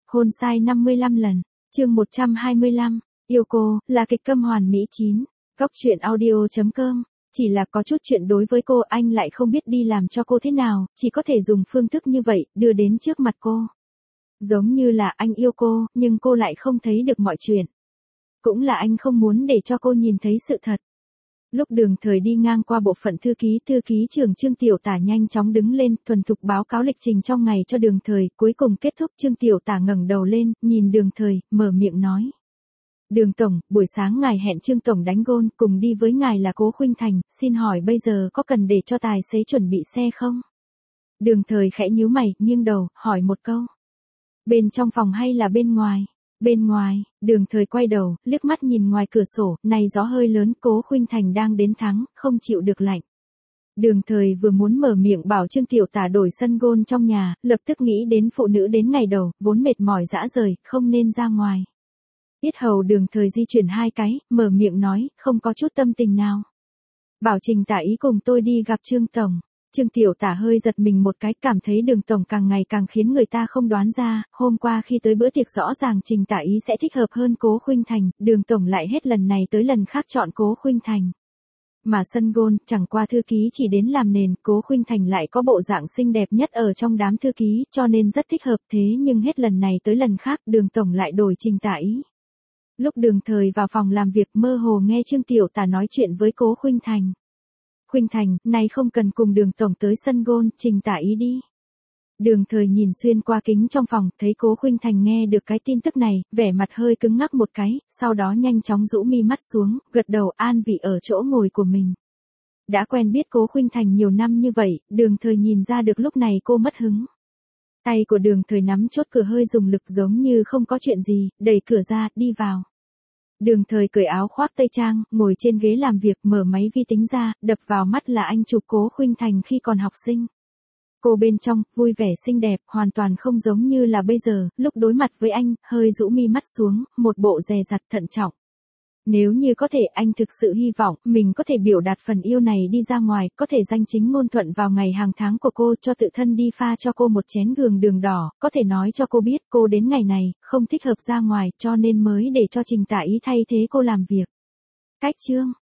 Hôn sai 55 lần. Chương 125. Yêu cô, là kịch câm hoàn mỹ 9. Góc truyện audio.com. Chỉ là có chút chuyện đối với cô anh lại không biết đi làm cho cô thế nào, chỉ có thể dùng phương thức như vậy, đưa đến trước mặt cô. Giống như là anh yêu cô, nhưng cô lại không thấy được mọi chuyện. Cũng là anh không muốn để cho cô nhìn thấy sự thật. Lúc Đường Thời đi ngang qua bộ phận thư ký trưởng Trương Tiểu Tả nhanh chóng đứng lên, thuần thục báo cáo lịch trình trong ngày cho Đường Thời, cuối cùng kết thúc. Trương Tiểu Tả ngẩng đầu lên, nhìn Đường Thời, mở miệng nói. Đường Tổng, buổi sáng ngài hẹn Trương Tổng đánh gôn, cùng đi với ngài là Cố Khuynh Thành, xin hỏi bây giờ có cần để cho tài xế chuẩn bị xe không? Đường Thời khẽ nhíu mày, nghiêng đầu, hỏi một câu. Bên trong phòng hay là bên ngoài? Bên ngoài. Đường Thời quay đầu, liếc mắt nhìn ngoài cửa sổ, này gió hơi lớn, Cố Khuynh Thành đang đến thắng, không chịu được lạnh. Đường Thời vừa muốn mở miệng bảo Trương Tiểu Tả đổi sân gôn trong nhà, lập tức nghĩ đến phụ nữ đến ngày đầu, vốn mệt mỏi dã rời, không nên ra ngoài. Yết hầu Đường Thời di chuyển hai cái, mở miệng nói, không có chút tâm tình nào. Bảo Trình Tả ý cùng tôi đi gặp Trương Tổng. Trương Tiểu Tả hơi giật mình một cái, cảm thấy Đường Tổng càng ngày càng khiến người ta không đoán ra, hôm qua khi tới bữa tiệc rõ ràng Trình Tả ý sẽ thích hợp hơn Cố Khuynh Thành, Đường Tổng lại hết lần này tới lần khác chọn Cố Khuynh Thành. Mà sân gôn, chẳng qua thư ký chỉ đến làm nền, Cố Khuynh Thành lại có bộ dạng xinh đẹp nhất ở trong đám thư ký, cho nên rất thích hợp, thế nhưng hết lần này tới lần khác, Đường Tổng lại đổi Trình Tả ý. Lúc Đường Thời vào phòng làm việc mơ hồ nghe Trương Tiểu Tả nói chuyện với Cố Khuynh Thành. Khuynh Thành, này không cần cùng Đường Tổng tới sân gôn, Trình Tả ý đi. Đường Thời nhìn xuyên qua kính trong phòng, thấy Cố Khuynh Thành nghe được cái tin tức này, vẻ mặt hơi cứng ngắc một cái, sau đó nhanh chóng rũ mi mắt xuống, gật đầu an vị ở chỗ ngồi của mình. Đã quen biết Cố Khuynh Thành nhiều năm như vậy, Đường Thời nhìn ra được lúc này cô mất hứng. Tay của Đường Thời nắm chốt cửa hơi dùng lực giống như không có chuyện gì, đẩy cửa ra, đi vào. Đường Thời cởi áo khoác tây trang, ngồi trên ghế làm việc, mở máy vi tính ra, đập vào mắt là anh chụp Cố Khuynh Thành khi còn học sinh. Cô bên trong, vui vẻ xinh đẹp, hoàn toàn không giống như là bây giờ, lúc đối mặt với anh, hơi rũ mi mắt xuống, một bộ dè dặt thận trọng. Nếu như có thể anh thực sự hy vọng mình có thể biểu đạt phần yêu này đi ra ngoài, có thể danh chính ngôn thuận vào ngày hàng tháng của cô, cho tự thân đi pha cho cô một chén gường đường đỏ, có thể nói cho cô biết cô đến ngày này, không thích hợp ra ngoài, cho nên mới để cho Trình Tả ý thay thế cô làm việc. Cách chương.